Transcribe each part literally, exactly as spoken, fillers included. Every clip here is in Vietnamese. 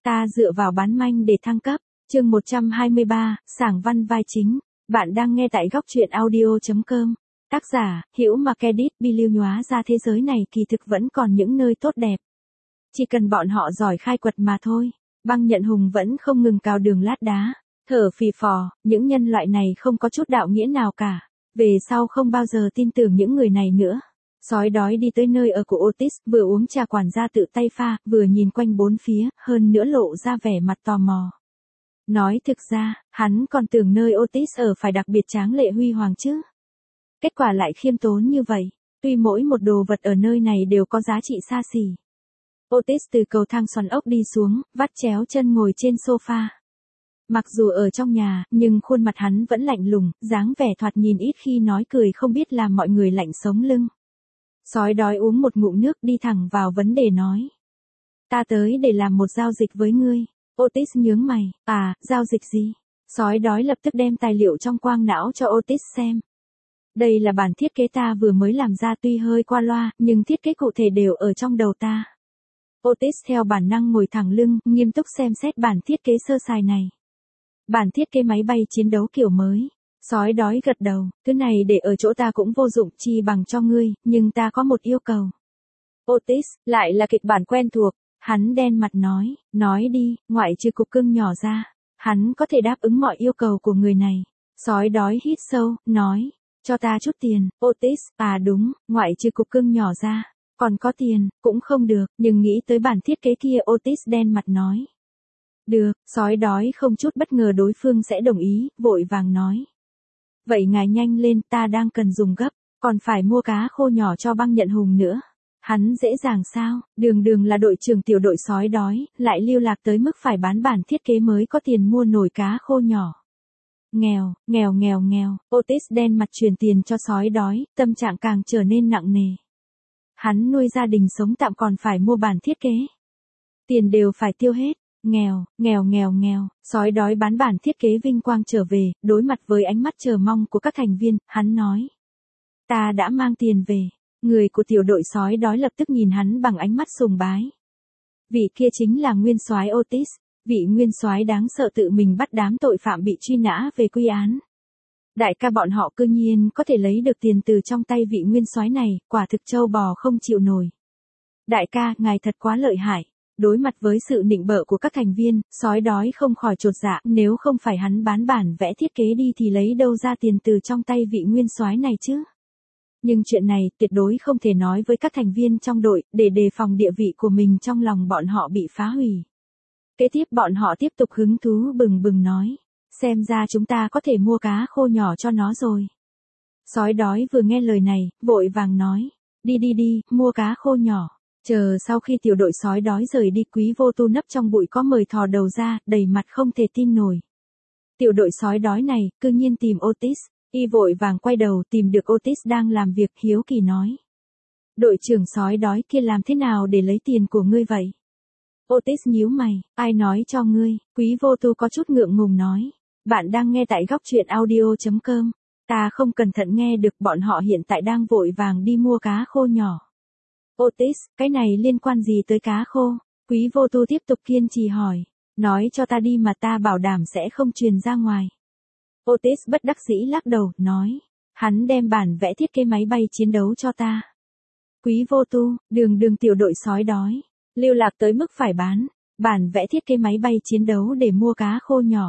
Ta dựa vào bán manh để thăng cấp. Chương một trăm hai mươi ba, Sảng văn vai chính. Bạn đang nghe tại góc truyện audio chấm com. Tác giả, Hữu Markedit Biliêu nhóa ra thế giới này kỳ thực vẫn còn những nơi tốt đẹp. Chỉ cần bọn họ giỏi khai quật mà thôi. Băng Nhận Hùng vẫn không ngừng cào đường lát đá. Thở phì phò, những nhân loại này không có chút đạo nghĩa nào cả. Về sau không bao giờ tin tưởng những người này nữa. Sói đói đi tới nơi ở của Otis, vừa uống trà quản gia tự tay pha, vừa nhìn quanh bốn phía, hơn nữa lộ ra vẻ mặt tò mò. Nói thực ra, hắn còn tưởng nơi Otis ở phải đặc biệt tráng lệ huy hoàng chứ. Kết quả lại khiêm tốn như vậy, tuy mỗi một đồ vật ở nơi này đều có giá trị xa xỉ. Otis từ cầu thang xoắn ốc đi xuống, vắt chéo chân ngồi trên sofa. Mặc dù ở trong nhà, nhưng khuôn mặt hắn vẫn lạnh lùng, dáng vẻ thoạt nhìn ít khi nói cười không biết làm mọi người lạnh sống lưng. Sói đói uống một ngụm nước đi thẳng vào vấn đề nói. Ta tới để làm một giao dịch với ngươi. Otis nhướng mày, à, giao dịch gì? Sói đói lập tức đem tài liệu trong quang não cho Otis xem. Đây là bản thiết kế ta vừa mới làm ra tuy hơi qua loa, nhưng thiết kế cụ thể đều ở trong đầu ta. Otis theo bản năng ngồi thẳng lưng, nghiêm túc xem xét bản thiết kế sơ sài này. Bản thiết kế máy bay chiến đấu kiểu mới. Sói đói gật đầu, thứ này để ở chỗ ta cũng vô dụng chi bằng cho ngươi, nhưng ta có một yêu cầu. Otis, lại là kịch bản quen thuộc, hắn đen mặt nói, nói đi, ngoại trừ cục cưng nhỏ ra, hắn có thể đáp ứng mọi yêu cầu của người này. Sói đói hít sâu, nói, cho ta chút tiền. Otis, à đúng, ngoại trừ cục cưng nhỏ ra, còn có tiền, cũng không được, nhưng nghĩ tới bản thiết kế kia Otis đen mặt nói. Được, sói đói không chút bất ngờ đối phương sẽ đồng ý, vội vàng nói. Vậy ngài nhanh lên, ta đang cần dùng gấp, còn phải mua cá khô nhỏ cho Băng Nhận Hùng nữa. Hắn dễ dàng sao, đường đường là đội trưởng tiểu đội sói đói, lại lưu lạc tới mức phải bán bản thiết kế mới có tiền mua nổi cá khô nhỏ. Nghèo, nghèo nghèo nghèo, Otis đen mặt truyền tiền cho sói đói, tâm trạng càng trở nên nặng nề. Hắn nuôi gia đình sống tạm còn phải mua bản thiết kế. Tiền đều phải tiêu hết. Nghèo, nghèo nghèo nghèo, sói đói bán bản thiết kế vinh quang trở về, đối mặt với ánh mắt chờ mong của các thành viên, hắn nói. Ta đã mang tiền về. Người của tiểu đội sói đói lập tức nhìn hắn bằng ánh mắt sùng bái. Vị kia chính là nguyên soái Otis, vị nguyên soái đáng sợ tự mình bắt đám tội phạm bị truy nã về quy án. Đại ca bọn họ cư nhiên có thể lấy được tiền từ trong tay vị nguyên soái này, quả thực trâu bò không chịu nổi. Đại ca, ngài thật quá lợi hại. Đối mặt với sự nịnh bợ của các thành viên, sói đói không khỏi chột dạ, nếu không phải hắn bán bản vẽ thiết kế đi thì lấy đâu ra tiền từ trong tay vị nguyên soái này chứ. Nhưng chuyện này tuyệt đối không thể nói với các thành viên trong đội, để đề phòng địa vị của mình trong lòng bọn họ bị phá hủy. Kế tiếp bọn họ tiếp tục hứng thú bừng bừng nói, xem ra chúng ta có thể mua cá khô nhỏ cho nó rồi. Sói đói vừa nghe lời này, vội vàng nói, đi đi đi, mua cá khô nhỏ. Chờ sau khi tiểu đội sói đói rời đi, Quý Vô Tu nấp trong bụi có mời thò đầu ra, đầy mặt không thể tin nổi. Tiểu đội sói đói này, cư nhiên tìm Otis, y vội vàng quay đầu tìm được Otis đang làm việc, hiếu kỳ nói. Đội trưởng sói đói kia làm thế nào để lấy tiền của ngươi vậy? Otis nhíu mày, ai nói cho ngươi? Quý Vô Tu có chút ngượng ngùng nói. Bạn đang nghe tại góc truyện audio chấm com. Ta không cẩn thận nghe được, bọn họ hiện tại đang vội vàng đi mua cá khô nhỏ. Otis, cái này liên quan gì tới cá khô? Quý Vô Tu tiếp tục kiên trì hỏi. Nói cho ta đi mà ta bảo đảm sẽ không truyền ra ngoài. Otis bất đắc dĩ lắc đầu, nói. Hắn đem bản vẽ thiết kế máy bay chiến đấu cho ta. Quý Vô Tu, đường đường tiểu đội sói đói. Lưu lạc tới mức phải bán. Bản vẽ thiết kế máy bay chiến đấu để mua cá khô nhỏ.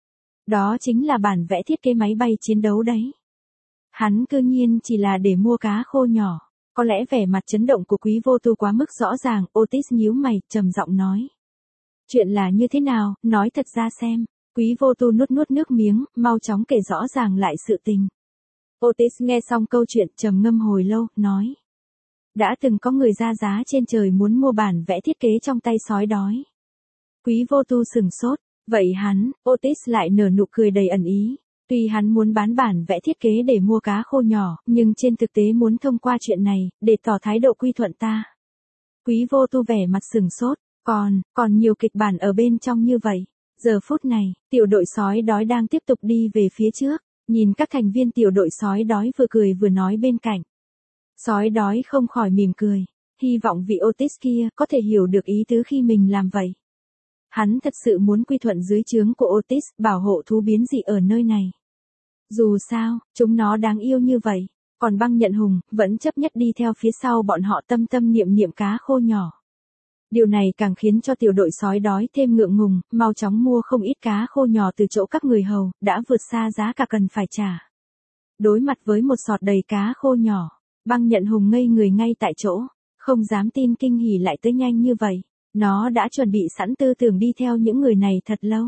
Đó chính là bản vẽ thiết kế máy bay chiến đấu đấy. Hắn cư nhiên chỉ là để mua cá khô nhỏ. Có lẽ vẻ mặt chấn động của Quý Vô Tu quá mức rõ ràng, Otis nhíu mày, trầm giọng nói. Chuyện là như thế nào, nói thật ra xem. Quý Vô Tu nuốt nuốt nước miếng, mau chóng kể rõ ràng lại sự tình. Otis nghe xong câu chuyện, trầm ngâm hồi lâu, nói. Đã từng có người ra giá trên trời muốn mua bản vẽ thiết kế trong tay sói đói. Quý Vô Tu sừng sốt, vậy hắn, Otis lại nở nụ cười đầy ẩn ý. Tuy hắn muốn bán bản vẽ thiết kế để mua cá khô nhỏ, nhưng trên thực tế muốn thông qua chuyện này, để tỏ thái độ quy thuận ta. Quý Vô Tu vẻ mặt sừng sốt, còn, còn nhiều kịch bản ở bên trong như vậy. Giờ phút này, tiểu đội sói đói đang tiếp tục đi về phía trước, nhìn các thành viên tiểu đội sói đói vừa cười vừa nói bên cạnh. Sói đói không khỏi mỉm cười, hy vọng vị Otis kia có thể hiểu được ý tứ khi mình làm vậy. Hắn thật sự muốn quy thuận dưới trướng của Otis, bảo hộ thú biến dị ở nơi này. Dù sao, chúng nó đáng yêu như vậy, còn băng nhận hùng, vẫn chấp nhất đi theo phía sau bọn họ tâm tâm niệm niệm cá khô nhỏ. Điều này càng khiến cho tiểu đội sói đói thêm ngượng ngùng, mau chóng mua không ít cá khô nhỏ từ chỗ các người hầu, đã vượt xa giá cả cần phải trả. Đối mặt với một sọt đầy cá khô nhỏ, băng nhận hùng ngây người ngay tại chỗ, không dám tin kinh hỉ lại tới nhanh như vậy. Nó đã chuẩn bị sẵn tư tưởng đi theo những người này thật lâu.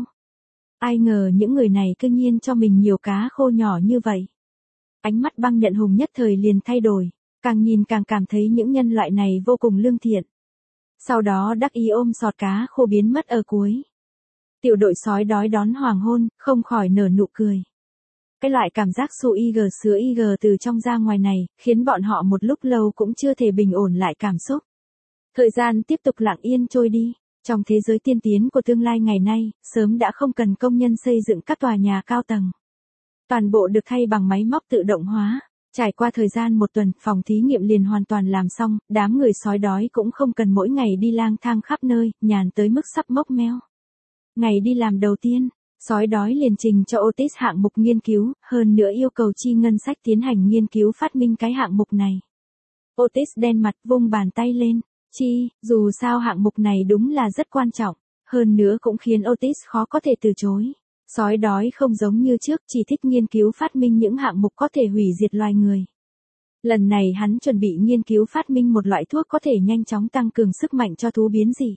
Ai ngờ những người này cứ nhiên cho mình nhiều cá khô nhỏ như vậy. Ánh mắt băng nhận hùng nhất thời liền thay đổi, càng nhìn càng cảm thấy những nhân loại này vô cùng lương thiện. Sau đó đắc ý ôm sọt cá khô biến mất ở cuối. Tiểu đội sói đói đón hoàng hôn, không khỏi nở nụ cười. Cái loại cảm giác su y gờ sứa y gờ từ trong ra ngoài này, khiến bọn họ một lúc lâu cũng chưa thể bình ổn lại cảm xúc. Thời gian tiếp tục lặng yên trôi đi. Trong thế giới tiên tiến của tương lai ngày nay, sớm đã không cần công nhân xây dựng các tòa nhà cao tầng. Toàn bộ được thay bằng máy móc tự động hóa. Trải qua thời gian một tuần, phòng thí nghiệm liền hoàn toàn làm xong, đám người sói đói cũng không cần mỗi ngày đi lang thang khắp nơi, nhàn tới mức sắp mốc meo. Ngày đi làm đầu tiên, sói đói liền trình cho Otis hạng mục nghiên cứu, hơn nữa yêu cầu chi ngân sách tiến hành nghiên cứu phát minh cái hạng mục này. Otis đen mặt vung bàn tay lên. Chi, dù sao hạng mục này đúng là rất quan trọng, hơn nữa cũng khiến Otis khó có thể từ chối. Sói đói không giống như trước chỉ thích nghiên cứu phát minh những hạng mục có thể hủy diệt loài người. Lần này hắn chuẩn bị nghiên cứu phát minh một loại thuốc có thể nhanh chóng tăng cường sức mạnh cho thú biến dị.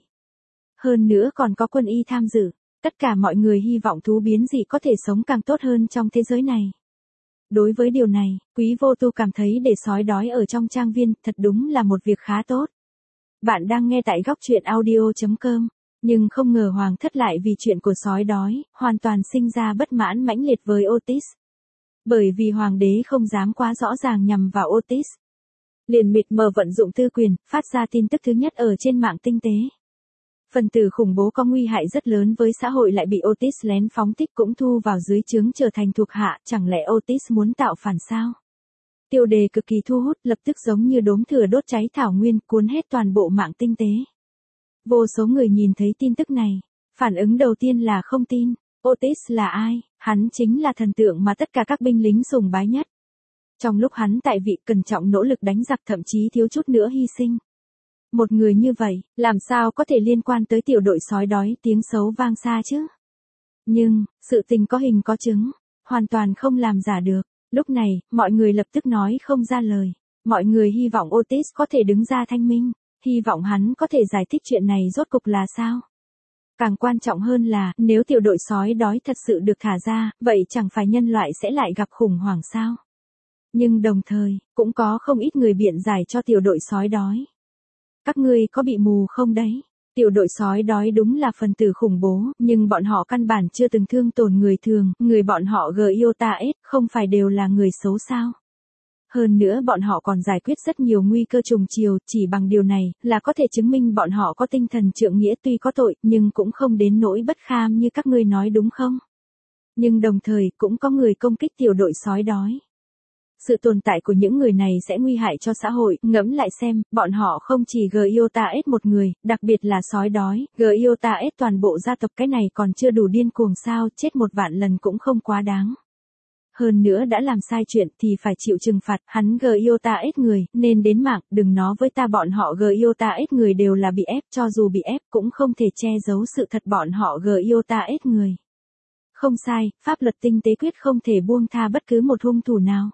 Hơn nữa còn có quân y tham dự, tất cả mọi người hy vọng thú biến dị có thể sống càng tốt hơn trong thế giới này. Đối với điều này, Quý Vô Tu cảm thấy để sói đói ở trong trang viên thật đúng là một việc khá tốt. Bạn đang nghe tại góc truyện audio chấm com, nhưng không ngờ Hoàng thất lại vì chuyện của sói đói, hoàn toàn sinh ra bất mãn mãnh liệt với Otis. Bởi vì Hoàng đế không dám quá rõ ràng nhằm vào Otis. Liền mịt mờ vận dụng tư quyền, phát ra tin tức thứ nhất ở trên mạng tinh tế. Phần tử khủng bố có nguy hại rất lớn với xã hội lại bị Otis lén phóng thích cũng thu vào dưới trướng trở thành thuộc hạ, chẳng lẽ Otis muốn tạo phản sao? Tiêu đề cực kỳ thu hút, lập tức giống như đốm lửa đốt cháy thảo nguyên, cuốn hết toàn bộ mạng tinh tế. Vô số người nhìn thấy tin tức này, phản ứng đầu tiên là không tin. Otis là ai? Hắn chính là thần tượng mà tất cả các binh lính sùng bái nhất. Trong lúc hắn tại vị cẩn trọng nỗ lực đánh giặc thậm chí thiếu chút nữa hy sinh. Một người như vậy, làm sao có thể liên quan tới tiểu đội sói đói tiếng xấu vang xa chứ? Nhưng, sự tình có hình có chứng, hoàn toàn không làm giả được. Lúc này, mọi người lập tức nói không ra lời. Mọi người hy vọng Otis có thể đứng ra thanh minh, hy vọng hắn có thể giải thích chuyện này rốt cục là sao. Càng quan trọng hơn là, nếu tiểu đội sói đói thật sự được thả ra, vậy chẳng phải nhân loại sẽ lại gặp khủng hoảng sao? Nhưng đồng thời, cũng có không ít người biện giải cho tiểu đội sói đói. Các ngươi có bị mù không đấy? Tiểu đội sói đói đúng là phần tử khủng bố, nhưng bọn họ căn bản chưa từng thương tổn người thường, người bọn họ Giotaes không phải đều là người xấu sao? Hơn nữa bọn họ còn giải quyết rất nhiều nguy cơ trùng chiều, chỉ bằng điều này là có thể chứng minh bọn họ có tinh thần trượng nghĩa, tuy có tội nhưng cũng không đến nỗi bất kham như các ngươi nói đúng không? Nhưng đồng thời cũng có người công kích tiểu đội sói đói. Sự tồn tại của những người này sẽ nguy hại cho xã hội, ngẫm lại xem, bọn họ không chỉ Giotaes một người, đặc biệt là sói đói, Giotaes toàn bộ gia tộc, cái này còn chưa đủ điên cuồng sao, chết một vạn lần cũng không quá đáng. Hơn nữa đã làm sai chuyện thì phải chịu trừng phạt, hắn Giotaes người, nên đến mạng, đừng nói với ta bọn họ Giotaes người đều là bị ép, cho dù bị ép cũng không thể che giấu sự thật bọn họ Giotaes người. Không sai, pháp luật tinh tế quyết không thể buông tha bất cứ một hung thủ nào.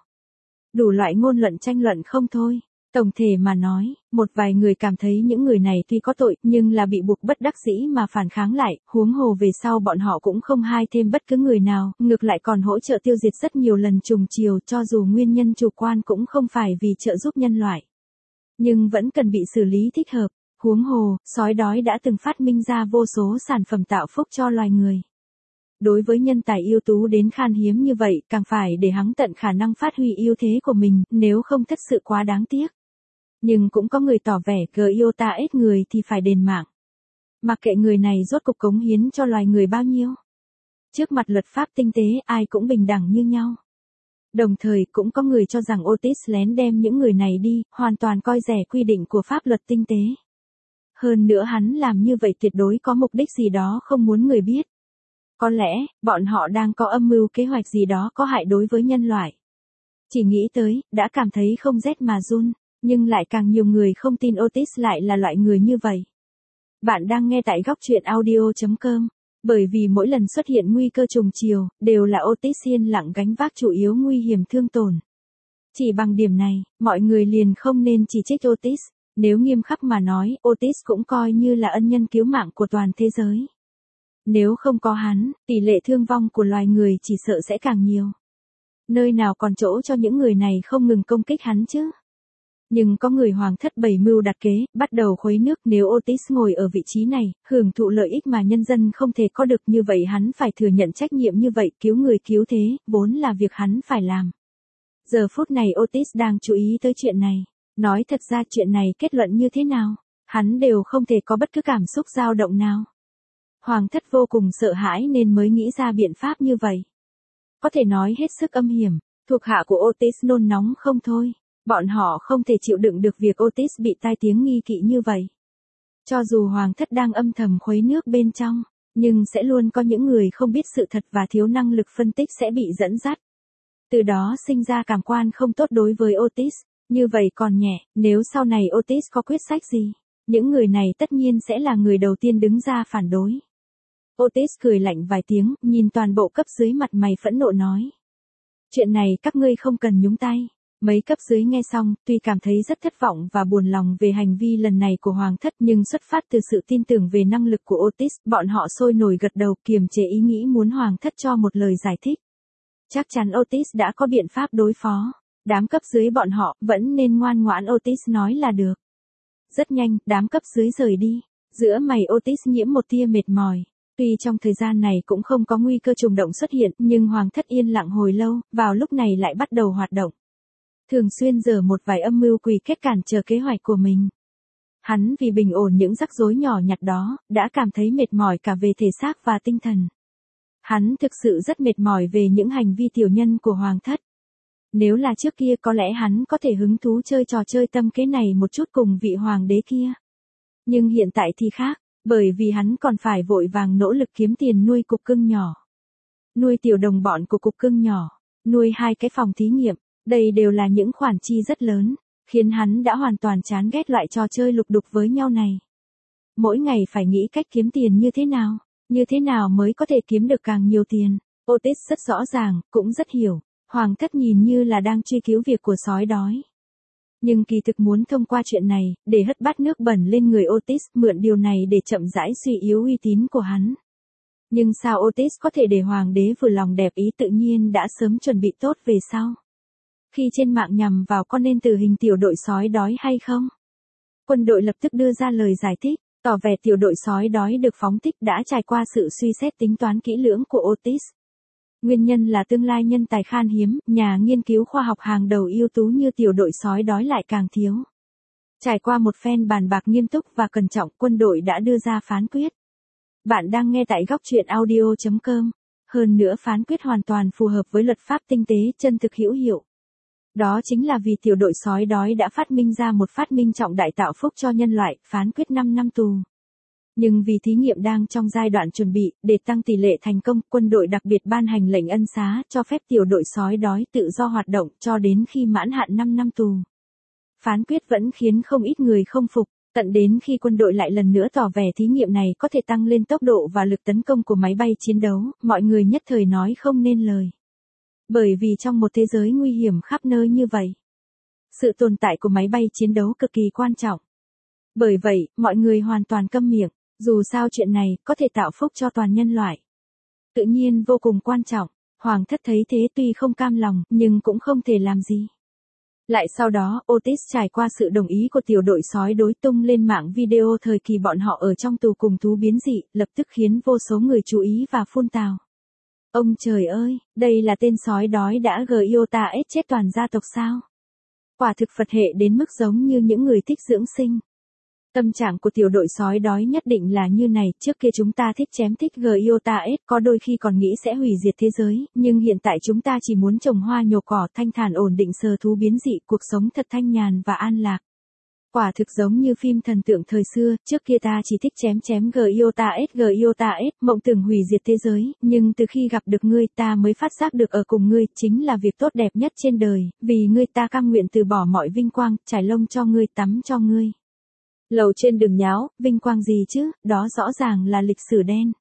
Đủ loại ngôn luận tranh luận không thôi. Tổng thể mà nói, một vài người cảm thấy những người này tuy có tội, nhưng là bị buộc bất đắc dĩ mà phản kháng lại, huống hồ về sau bọn họ cũng không hai thêm bất cứ người nào, ngược lại còn hỗ trợ tiêu diệt rất nhiều lần trùng chiều, cho dù nguyên nhân chủ quan cũng không phải vì trợ giúp nhân loại. Nhưng vẫn cần bị xử lý thích hợp, huống hồ, sói đói đã từng phát minh ra vô số sản phẩm tạo phúc cho loài người. Đối với nhân tài ưu tú đến khan hiếm như vậy, càng phải để hắn tận khả năng phát huy ưu thế của mình, nếu không thật sự quá đáng tiếc. Nhưng cũng có người tỏ vẻ Giotaes người thì phải đền mạng. Mặc kệ người này rốt cục cống hiến cho loài người bao nhiêu. Trước mặt luật pháp tinh tế, ai cũng bình đẳng như nhau. Đồng thời cũng có người cho rằng Otis lén đem những người này đi, hoàn toàn coi rẻ quy định của pháp luật tinh tế. Hơn nữa hắn làm như vậy tuyệt đối có mục đích gì đó không muốn người biết. Có lẽ, bọn họ đang có âm mưu kế hoạch gì đó có hại đối với nhân loại. Chỉ nghĩ tới, đã cảm thấy không rét mà run, nhưng lại càng nhiều người không tin Otis lại là loại người như vậy. Bạn đang nghe tại góc truyện audio chấm com. Bởi vì mỗi lần xuất hiện nguy cơ trùng chiều, đều là Otis yên lặng gánh vác chủ yếu nguy hiểm thương tổn. Chỉ bằng điểm này, mọi người liền không nên chỉ trích Otis. Nếu nghiêm khắc mà nói, Otis cũng coi như là ân nhân cứu mạng của toàn thế giới. Nếu không có hắn, tỷ lệ thương vong của loài người chỉ sợ sẽ càng nhiều. Nơi nào còn chỗ cho những người này không ngừng công kích hắn chứ? Nhưng có người hoàng thất bày mưu đặt kế, bắt đầu khuấy nước. Nếu Otis ngồi ở vị trí này, hưởng thụ lợi ích mà nhân dân không thể có được, như vậy hắn phải thừa nhận trách nhiệm như vậy, cứu người cứu thế, vốn là việc hắn phải làm. Giờ phút này Otis đang chú ý tới chuyện này. Nói thật ra chuyện này kết luận như thế nào, hắn đều không thể có bất cứ cảm xúc dao động nào. Hoàng thất vô cùng sợ hãi nên mới nghĩ ra biện pháp như vậy. Có thể nói hết sức âm hiểm, thuộc hạ của Otis nôn nóng không thôi. Bọn họ không thể chịu đựng được việc Otis bị tai tiếng nghi kỵ như vậy. Cho dù hoàng thất đang âm thầm khuấy nước bên trong, nhưng sẽ luôn có những người không biết sự thật và thiếu năng lực phân tích sẽ bị dẫn dắt. Từ đó sinh ra cảm quan không tốt đối với Otis. Như vậy còn nhẹ, nếu sau này Otis có quyết sách gì, những người này tất nhiên sẽ là người đầu tiên đứng ra phản đối. Otis cười lạnh vài tiếng, nhìn toàn bộ cấp dưới mặt mày phẫn nộ nói. Chuyện này các ngươi không cần nhúng tay. Mấy cấp dưới nghe xong, tuy cảm thấy rất thất vọng và buồn lòng về hành vi lần này của hoàng thất, nhưng xuất phát từ sự tin tưởng về năng lực của Otis, bọn họ sôi nổi gật đầu kiềm chế ý nghĩ muốn hoàng thất cho một lời giải thích. Chắc chắn Otis đã có biện pháp đối phó. Đám cấp dưới bọn họ vẫn nên ngoan ngoãn, Otis nói là được. Rất nhanh, đám cấp dưới rời đi. Giữa mày Otis nhiễm một tia mệt mỏi. Tuy trong thời gian này cũng không có nguy cơ trùng động xuất hiện, nhưng hoàng thất yên lặng hồi lâu, vào lúc này lại bắt đầu hoạt động. Thường xuyên dở một vài âm mưu quỷ kết cản trở kế hoạch của mình. Hắn vì bình ổn những rắc rối nhỏ nhặt đó, đã cảm thấy mệt mỏi cả về thể xác và tinh thần. Hắn thực sự rất mệt mỏi về những hành vi tiểu nhân của hoàng thất. Nếu là trước kia có lẽ hắn có thể hứng thú chơi trò chơi tâm kế này một chút cùng vị hoàng đế kia. Nhưng hiện tại thì khác, bởi vì hắn còn phải vội vàng nỗ lực kiếm tiền nuôi cục cưng nhỏ. Nuôi tiểu đồng bọn của cục cưng nhỏ, nuôi hai cái phòng thí nghiệm, đây đều là những khoản chi rất lớn, khiến hắn đã hoàn toàn chán ghét loại trò chơi lục đục với nhau này. Mỗi ngày phải nghĩ cách kiếm tiền như thế nào, như thế nào mới có thể kiếm được càng nhiều tiền. Otis rất rõ ràng, cũng rất hiểu. Hoàng thất nhìn như là đang truy cứu việc của sói đói. Nhưng kỳ thực muốn thông qua chuyện này, để hất bát nước bẩn lên người Otis, mượn điều này để chậm rãi suy yếu uy tín của hắn. Nhưng sao Otis có thể để hoàng đế vừa lòng đẹp ý, tự nhiên đã sớm chuẩn bị tốt về sau. Khi trên mạng nhằm vào có nên tử hình tiểu đội sói đói hay không? Quân đội lập tức đưa ra lời giải thích, tỏ vẻ tiểu đội sói đói được phóng thích đã trải qua sự suy xét tính toán kỹ lưỡng của Otis. Nguyên nhân là tương lai nhân tài khan hiếm, nhà nghiên cứu khoa học hàng đầu ưu tú như tiểu đội sói đói lại càng thiếu. Trải qua một phen bàn bạc nghiêm túc và cẩn trọng, quân đội đã đưa ra phán quyết. Bạn đang nghe tại góc truyện audio chấm com. Hơn nữa phán quyết hoàn toàn phù hợp với luật pháp tinh tế, chân thực hữu hiệu. Đó chính là vì tiểu đội sói đói đã phát minh ra một phát minh trọng đại tạo phúc cho nhân loại, phán quyết năm năm tù. Nhưng vì thí nghiệm đang trong giai đoạn chuẩn bị, để tăng tỷ lệ thành công, quân đội đặc biệt ban hành lệnh ân xá, cho phép tiểu đội sói đói tự do hoạt động, cho đến khi mãn hạn năm năm tù. Phán quyết vẫn khiến không ít người không phục, tận đến khi quân đội lại lần nữa tỏ vẻ thí nghiệm này có thể tăng lên tốc độ và lực tấn công của máy bay chiến đấu, mọi người nhất thời nói không nên lời. Bởi vì trong một thế giới nguy hiểm khắp nơi như vậy, sự tồn tại của máy bay chiến đấu cực kỳ quan trọng. Bởi vậy, mọi người hoàn toàn câm miệng. Dù sao chuyện này có thể tạo phúc cho toàn nhân loại. Tự nhiên vô cùng quan trọng, hoàng thất thấy thế tuy không cam lòng, nhưng cũng không thể làm gì. Lại sau đó, Otis trải qua sự đồng ý của tiểu đội sói đối tung lên mạng video thời kỳ bọn họ ở trong tù cùng thú biến dị, lập tức khiến vô số người chú ý và phun tào. Ông trời ơi, đây là tên sói đói đã Giota ết chết toàn gia tộc sao? Quả thực Phật hệ đến mức giống như những người thích dưỡng sinh. Tâm trạng của tiểu đội sói đói nhất định là như này, trước kia chúng ta thích chém thích Giota ết, có đôi khi còn nghĩ sẽ hủy diệt thế giới, nhưng hiện tại chúng ta chỉ muốn trồng hoa nhổ cỏ thanh thản ổn định sờ thú biến dị, cuộc sống thật thanh nhàn và an lạc. Quả thực giống như phim thần tượng thời xưa, trước kia ta chỉ thích chém chém Giota S Giota S, mộng tưởng hủy diệt thế giới, nhưng từ khi gặp được ngươi ta mới phát giác được ở cùng ngươi chính là việc tốt đẹp nhất trên đời, vì ngươi ta cam nguyện từ bỏ mọi vinh quang, trải lông cho ngươi, tắm cho ngươi. Lầu trên đừng nháo, vinh quang gì chứ, đó rõ ràng là lịch sử đen.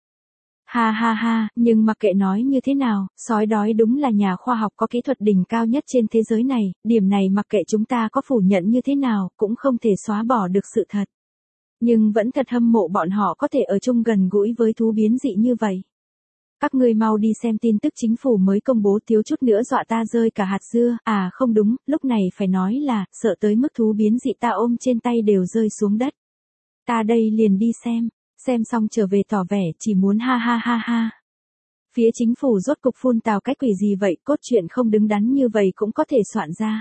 Ha ha ha, nhưng mặc kệ nói như thế nào, sói đói đúng là nhà khoa học có kỹ thuật đỉnh cao nhất trên thế giới này, điểm này mặc kệ chúng ta có phủ nhận như thế nào, cũng không thể xóa bỏ được sự thật. Nhưng vẫn thật hâm mộ bọn họ có thể ở chung gần gũi với thú biến dị như vậy. Các ngươi mau đi xem tin tức chính phủ mới công bố, thiếu chút nữa dọa ta rơi cả hạt dưa, à không đúng, lúc này phải nói là, sợ tới mức thú biến dị ta ôm trên tay đều rơi xuống đất. Ta đây liền đi xem. Xem xong trở về tỏ vẻ chỉ muốn ha ha ha ha. Phía chính phủ rốt cục phun tào cái quỷ gì vậy, cốt truyện không đứng đắn như vậy cũng có thể soạn ra.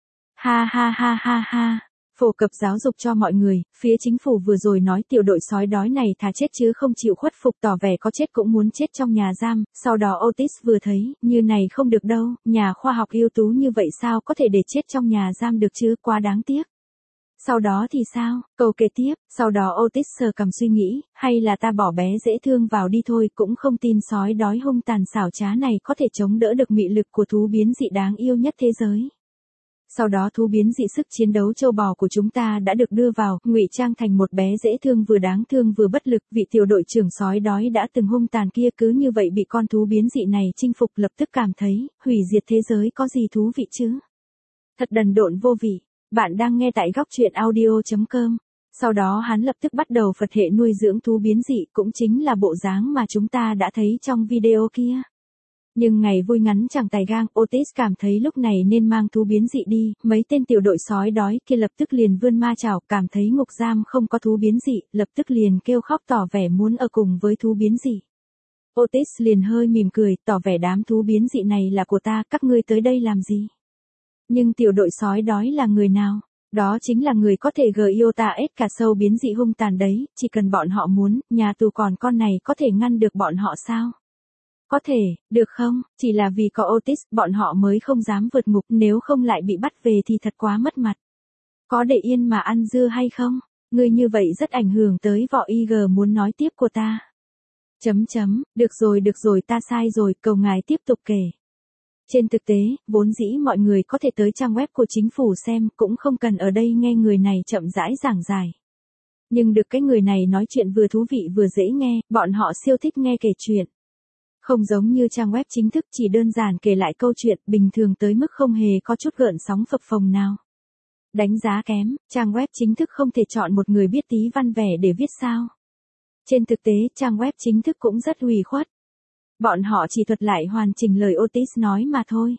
Ha ha ha ha ha. Phổ cập giáo dục cho mọi người, phía chính phủ vừa rồi nói tiểu đội sói đói này thà chết chứ không chịu khuất phục, tỏ vẻ có chết cũng muốn chết trong nhà giam, sau đó Otis vừa thấy, như này không được đâu, nhà khoa học ưu tú như vậy sao có thể để chết trong nhà giam được chứ, quá đáng tiếc. Sau đó thì sao, câu kế tiếp, sau đó Otis sờ cằm suy nghĩ, hay là ta bỏ bé dễ thương vào đi thôi, cũng không tin sói đói hung tàn xảo trá này có thể chống đỡ được mị lực của thú biến dị đáng yêu nhất thế giới. Sau đó thú biến dị sức chiến đấu châu bò của chúng ta đã được đưa vào, ngụy trang thành một bé dễ thương vừa đáng thương vừa bất lực, vị tiểu đội trưởng sói đói đã từng hung tàn kia cứ như vậy bị con thú biến dị này chinh phục, lập tức cảm thấy, hủy diệt thế giới có gì thú vị chứ? Thật đần độn vô vị. Bạn đang nghe tại góc truyện audio chấm com. Sau đó hắn lập tức bắt đầu Phật hệ nuôi dưỡng thú biến dị, cũng chính là bộ dáng mà chúng ta đã thấy trong video kia. Nhưng ngày vui ngắn chẳng tài gang, Otis cảm thấy lúc này nên mang thú biến dị đi, mấy tên tiểu đội sói đói kia lập tức liền vươn ma chảo, cảm thấy ngục giam không có thú biến dị, lập tức liền kêu khóc tỏ vẻ muốn ở cùng với thú biến dị. Otis liền hơi mỉm cười, tỏ vẻ đám thú biến dị này là của ta, các ngươi tới đây làm gì? Nhưng tiểu đội sói đói là người nào? Đó chính là người có thể Giota S cả sâu biến dị hung tàn đấy, chỉ cần bọn họ muốn, nhà tù còn con này có thể ngăn được bọn họ sao? Có thể, được không? Chỉ là vì có Otis, bọn họ mới không dám vượt ngục, nếu không lại bị bắt về thì thật quá mất mặt. Có để yên mà ăn dưa hay không? Ngươi như vậy rất ảnh hưởng tới võ i giê muốn nói tiếp của ta. Chấm chấm, được rồi được rồi ta sai rồi, cầu ngài tiếp tục kể. Trên thực tế, vốn dĩ mọi người có thể tới trang web của chính phủ xem, cũng không cần ở đây nghe người này chậm rãi giảng giải. Nhưng được cái người này nói chuyện vừa thú vị vừa dễ nghe, bọn họ siêu thích nghe kể chuyện. Không giống như trang web chính thức chỉ đơn giản kể lại câu chuyện bình thường tới mức không hề có chút gợn sóng phập phồng nào. Đánh giá kém, trang web chính thức không thể chọn một người biết tí văn vẻ để viết sao. Trên thực tế, trang web chính thức cũng rất ủy khuất. Bọn họ chỉ thuật lại hoàn chỉnh lời Otis nói mà thôi.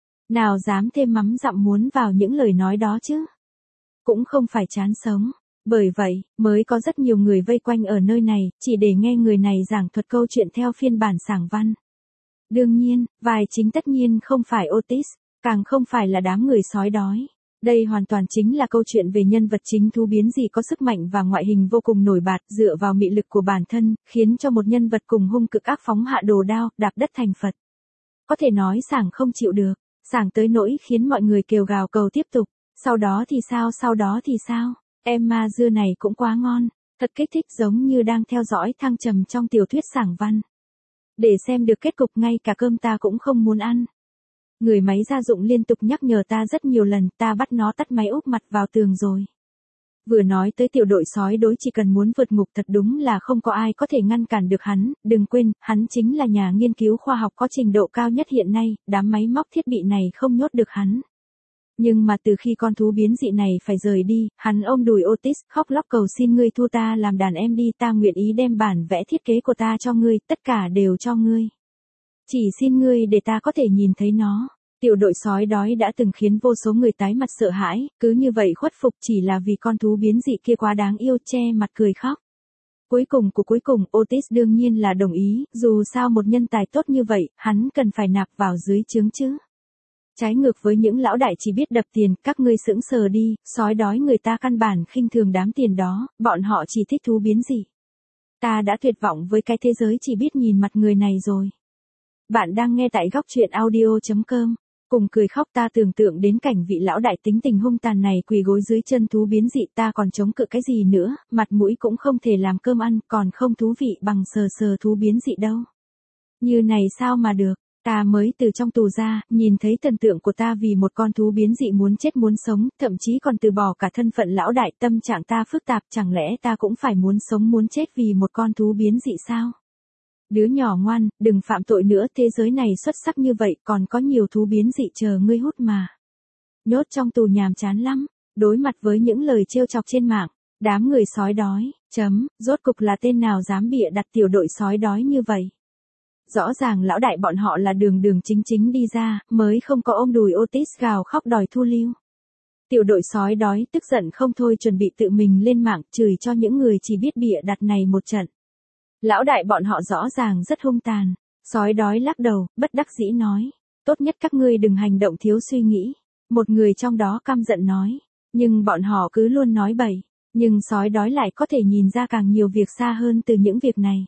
Nào dám thêm mắm dặm muốn vào những lời nói đó chứ. Cũng không phải chán sống. Bởi vậy, mới có rất nhiều người vây quanh ở nơi này, chỉ để nghe người này giảng thuật câu chuyện theo phiên bản sảng văn. Đương nhiên, vai chính tất nhiên không phải Otis, càng không phải là đám người sói đói. Đây hoàn toàn chính là câu chuyện về nhân vật chính thú biến dị có sức mạnh và ngoại hình vô cùng nổi bật, dựa vào mị lực của bản thân, khiến cho một nhân vật cùng hung cực ác phóng hạ đồ đao, đạp đất thành Phật. Có thể nói sảng không chịu được, sảng tới nỗi khiến mọi người kêu gào cầu tiếp tục. Sau đó thì sao, sau đó thì sao? Em ma dưa này cũng quá ngon, thật kích thích, giống như đang theo dõi thăng trầm trong tiểu thuyết sảng văn. Để xem được kết cục ngay cả cơm ta cũng không muốn ăn. Người máy gia dụng liên tục nhắc nhở ta rất nhiều lần, ta bắt nó tắt máy úp mặt vào tường rồi. Vừa nói tới tiểu đội sói đối, chỉ cần muốn vượt ngục thật đúng là không có ai có thể ngăn cản được hắn, đừng quên, hắn chính là nhà nghiên cứu khoa học có trình độ cao nhất hiện nay, đám máy móc thiết bị này không nhốt được hắn. Nhưng mà từ khi con thú biến dị này phải rời đi, hắn ôm đùi Otis, khóc lóc cầu xin ngươi thu ta làm đàn em đi, ta nguyện ý đem bản vẽ thiết kế của ta cho ngươi, tất cả đều cho ngươi. Chỉ xin ngươi để ta có thể nhìn thấy nó. Tiểu đội sói đói đã từng khiến vô số người tái mặt sợ hãi, cứ như vậy khuất phục chỉ là vì con thú biến dị kia quá đáng yêu, che mặt cười khóc. Cuối cùng của cuối cùng, Otis đương nhiên là đồng ý, dù sao một nhân tài tốt như vậy, hắn cần phải nạp vào dưới trướng chứ. Trái ngược với những lão đại chỉ biết đập tiền, các ngươi sững sờ đi, sói đói người ta căn bản khinh thường đám tiền đó, bọn họ chỉ thích thú biến dị. Ta đã tuyệt vọng với cái thế giới chỉ biết nhìn mặt người này rồi. Bạn đang nghe tại góc truyện audio chấm com. Cùng cười khóc ta tưởng tượng đến cảnh vị lão đại tính tình hung tàn này quỳ gối dưới chân thú biến dị ta còn chống cự cái gì nữa, mặt mũi cũng không thể làm cơm ăn, còn không thú vị bằng sờ sờ thú biến dị đâu. Như này sao mà được, ta mới từ trong tù ra, nhìn thấy thần tượng của ta vì một con thú biến dị muốn chết muốn sống, thậm chí còn từ bỏ cả thân phận lão đại, tâm trạng ta phức tạp, chẳng lẽ ta cũng phải muốn sống muốn chết vì một con thú biến dị sao? Đứa nhỏ ngoan, đừng phạm tội nữa, thế giới này xuất sắc như vậy, còn có nhiều thú biến dị chờ ngươi hút mà. Nhốt trong tù nhàm chán lắm, đối mặt với những lời trêu chọc trên mạng, đám người sói đói, chấm, rốt cục là tên nào dám bịa đặt tiểu đội sói đói như vậy. Rõ ràng lão đại bọn họ là đường đường chính chính đi ra, mới không có ôm đùi Otis gào khóc đòi thu lưu. Tiểu đội sói đói tức giận không thôi chuẩn bị tự mình lên mạng chửi cho những người chỉ biết bịa đặt này một trận. Lão đại bọn họ rõ ràng rất hung tàn, sói đói lắc đầu, bất đắc dĩ nói, tốt nhất các ngươi đừng hành động thiếu suy nghĩ. Một người trong đó căm giận nói, nhưng bọn họ cứ luôn nói bậy, nhưng sói đói lại có thể nhìn ra càng nhiều việc xa hơn từ những việc này.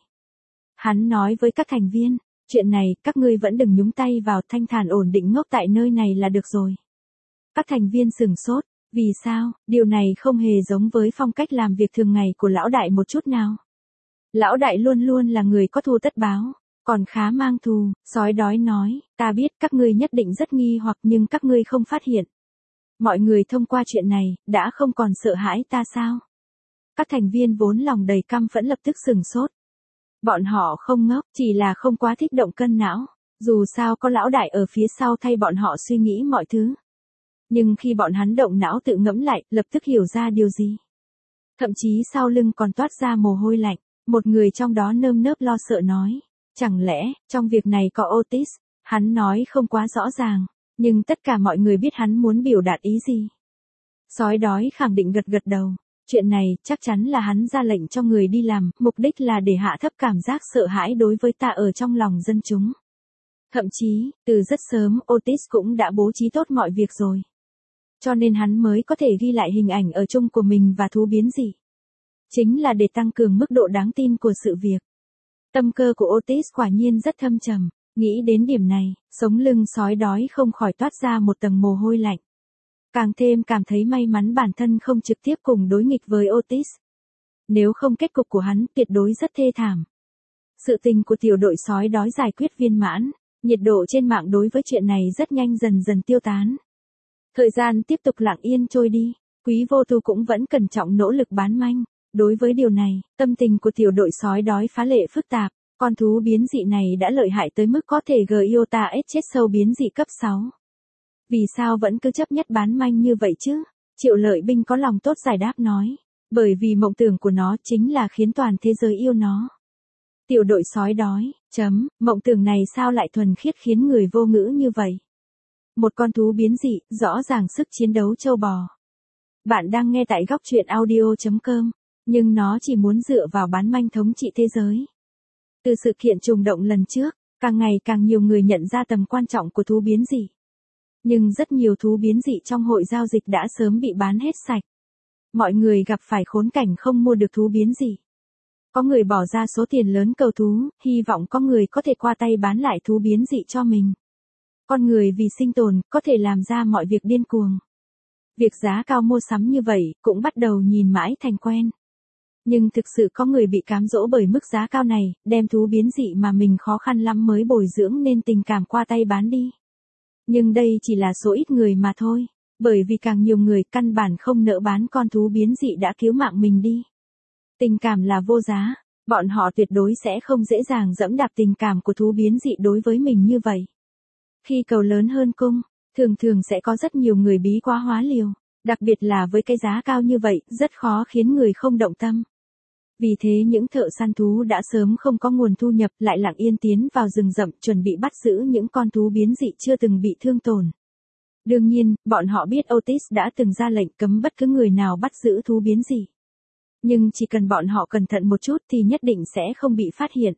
Hắn nói với các thành viên, chuyện này các ngươi vẫn đừng nhúng tay vào, thanh thản ổn định ngốc tại nơi này là được rồi. Các thành viên sừng sốt, vì sao, điều này không hề giống với phong cách làm việc thường ngày của lão đại một chút nào. Lão đại luôn luôn là người có thù tất báo, còn khá mang thù, sói đói nói, ta biết các ngươi nhất định rất nghi hoặc nhưng các ngươi không phát hiện. Mọi người thông qua chuyện này, đã không còn sợ hãi ta sao? Các thành viên vốn lòng đầy căm phẫn lập tức sừng sốt. Bọn họ không ngốc, chỉ là không quá thích động cân não, dù sao có lão đại ở phía sau thay bọn họ suy nghĩ mọi thứ. Nhưng khi bọn hắn động não tự ngẫm lại, lập tức hiểu ra điều gì. Thậm chí sau lưng còn toát ra mồ hôi lạnh, một người trong đó nơm nớp lo sợ nói, chẳng lẽ, trong việc này có Otis, hắn nói không quá rõ ràng, nhưng tất cả mọi người biết hắn muốn biểu đạt ý gì. Sói đói khẳng định gật gật đầu. Chuyện này, chắc chắn là hắn ra lệnh cho người đi làm, mục đích là để hạ thấp cảm giác sợ hãi đối với ta ở trong lòng dân chúng. Thậm chí, từ rất sớm, Otis cũng đã bố trí tốt mọi việc rồi. Cho nên hắn mới có thể ghi lại hình ảnh ở chung của mình và thú biến dị. Chính là để tăng cường mức độ đáng tin của sự việc. Tâm cơ của Otis quả nhiên rất thâm trầm, nghĩ đến điểm này, sống lưng sói đói không khỏi toát ra một tầng mồ hôi lạnh. Càng thêm cảm thấy may mắn bản thân không trực tiếp cùng đối nghịch với Otis. Nếu không kết cục của hắn tuyệt đối rất thê thảm. Sự tình của tiểu đội sói đói giải quyết viên mãn, nhiệt độ trên mạng đối với chuyện này rất nhanh dần dần tiêu tán. Thời gian tiếp tục lặng yên trôi đi, Quý Vô Tu cũng vẫn cẩn trọng nỗ lực bán manh. Đối với điều này, tâm tình của tiểu đội sói đói phá lệ phức tạp, con thú biến dị này đã lợi hại tới mức có thể gây Iota S chết sâu biến dị cấp sáu. Vì sao vẫn cứ chấp nhất bán manh như vậy chứ? Triệu Lợi Binh có lòng tốt giải đáp nói. Bởi vì mộng tưởng của nó chính là khiến toàn thế giới yêu nó. Tiểu đội sói đói, chấm, mộng tưởng này sao lại thuần khiết khiến người vô ngữ như vậy? Một con thú biến dị, rõ ràng sức chiến đấu châu bò. Bạn đang nghe tại góc truyện audio chấm com, nhưng nó chỉ muốn dựa vào bán manh thống trị thế giới. Từ sự kiện trùng động lần trước, càng ngày càng nhiều người nhận ra tầm quan trọng của thú biến dị. Nhưng rất nhiều thú biến dị trong hội giao dịch đã sớm bị bán hết sạch. Mọi người gặp phải khốn cảnh không mua được thú biến dị. Có người bỏ ra số tiền lớn cầu thú, hy vọng có người có thể qua tay bán lại thú biến dị cho mình. Con người vì sinh tồn, có thể làm ra mọi việc điên cuồng. Việc giá cao mua sắm như vậy, cũng bắt đầu nhìn mãi thành quen. Nhưng thực sự có người bị cám dỗ bởi mức giá cao này, đem thú biến dị mà mình khó khăn lắm mới bồi dưỡng nên tình cảm qua tay bán đi. Nhưng đây chỉ là số ít người mà thôi, bởi vì càng nhiều người căn bản không nỡ bán con thú biến dị đã cứu mạng mình đi. Tình cảm là vô giá, bọn họ tuyệt đối sẽ không dễ dàng dẫm đạp tình cảm của thú biến dị đối với mình như vậy. Khi cầu lớn hơn cung, thường thường sẽ có rất nhiều người bí quá hóa liều, đặc biệt là với cái giá cao như vậy, rất khó khiến người không động tâm. Vì thế những thợ săn thú đã sớm không có nguồn thu nhập lại lặng yên tiến vào rừng rậm chuẩn bị bắt giữ những con thú biến dị chưa từng bị thương tổn. Đương nhiên, bọn họ biết Otis đã từng ra lệnh cấm bất cứ người nào bắt giữ thú biến dị. Nhưng chỉ cần bọn họ cẩn thận một chút thì nhất định sẽ không bị phát hiện.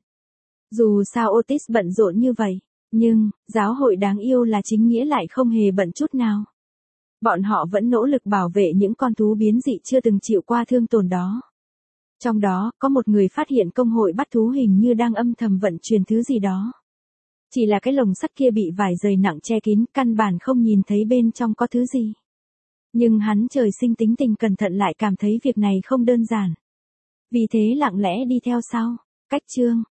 Dù sao Otis bận rộn như vậy, nhưng, giáo hội đáng yêu là chính nghĩa lại không hề bận chút nào. Bọn họ vẫn nỗ lực bảo vệ những con thú biến dị chưa từng chịu qua thương tổn đó. Trong đó, có một người phát hiện công hội bắt thú hình như đang âm thầm vận chuyển thứ gì đó. Chỉ là cái lồng sắt kia bị vải dày nặng che kín, căn bản không nhìn thấy bên trong có thứ gì. Nhưng hắn trời sinh tính tình cẩn thận lại cảm thấy việc này không đơn giản. Vì thế lặng lẽ đi theo sau. Cách chương